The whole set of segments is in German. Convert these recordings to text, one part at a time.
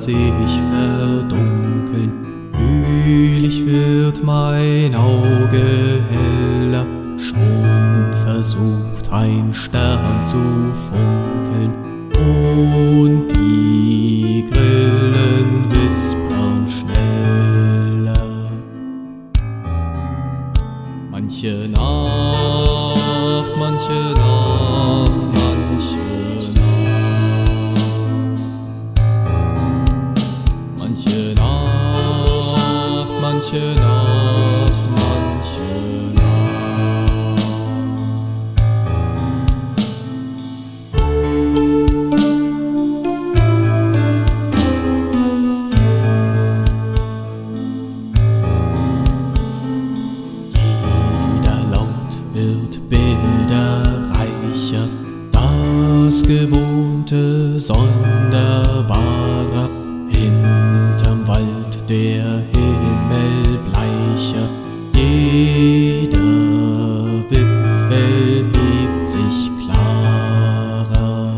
sich verdunkeln, frühlich wird mein Auge heller, schon versucht ein Stern zu funkeln, und die Grillen wispern schneller. Manche Nacht, manche Nacht, manche Nacht. Manche Nacht, manche Nacht, manche Nacht. Jeder Laut wird bilderreicher, das Gewohnte sonderbarer, hinterm Wald der Himmel bleicher, jeder Wipfel hebt sich klarer.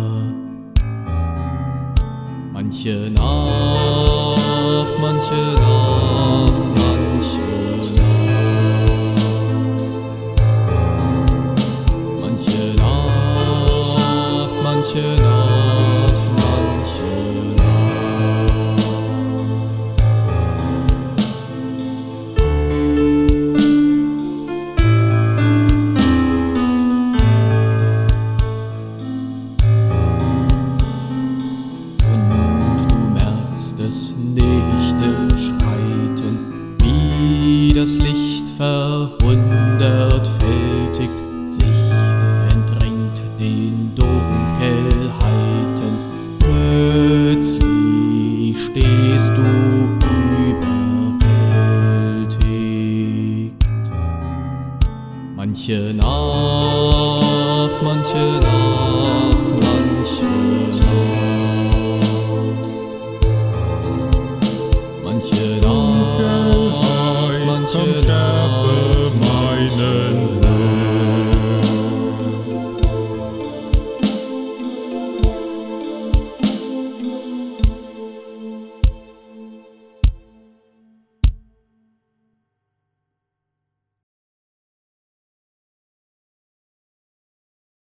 Manche Nacht, manche Nacht, manche Nacht. Manche Nacht, manche Nacht, manche Nacht. Und du merkst es nicht.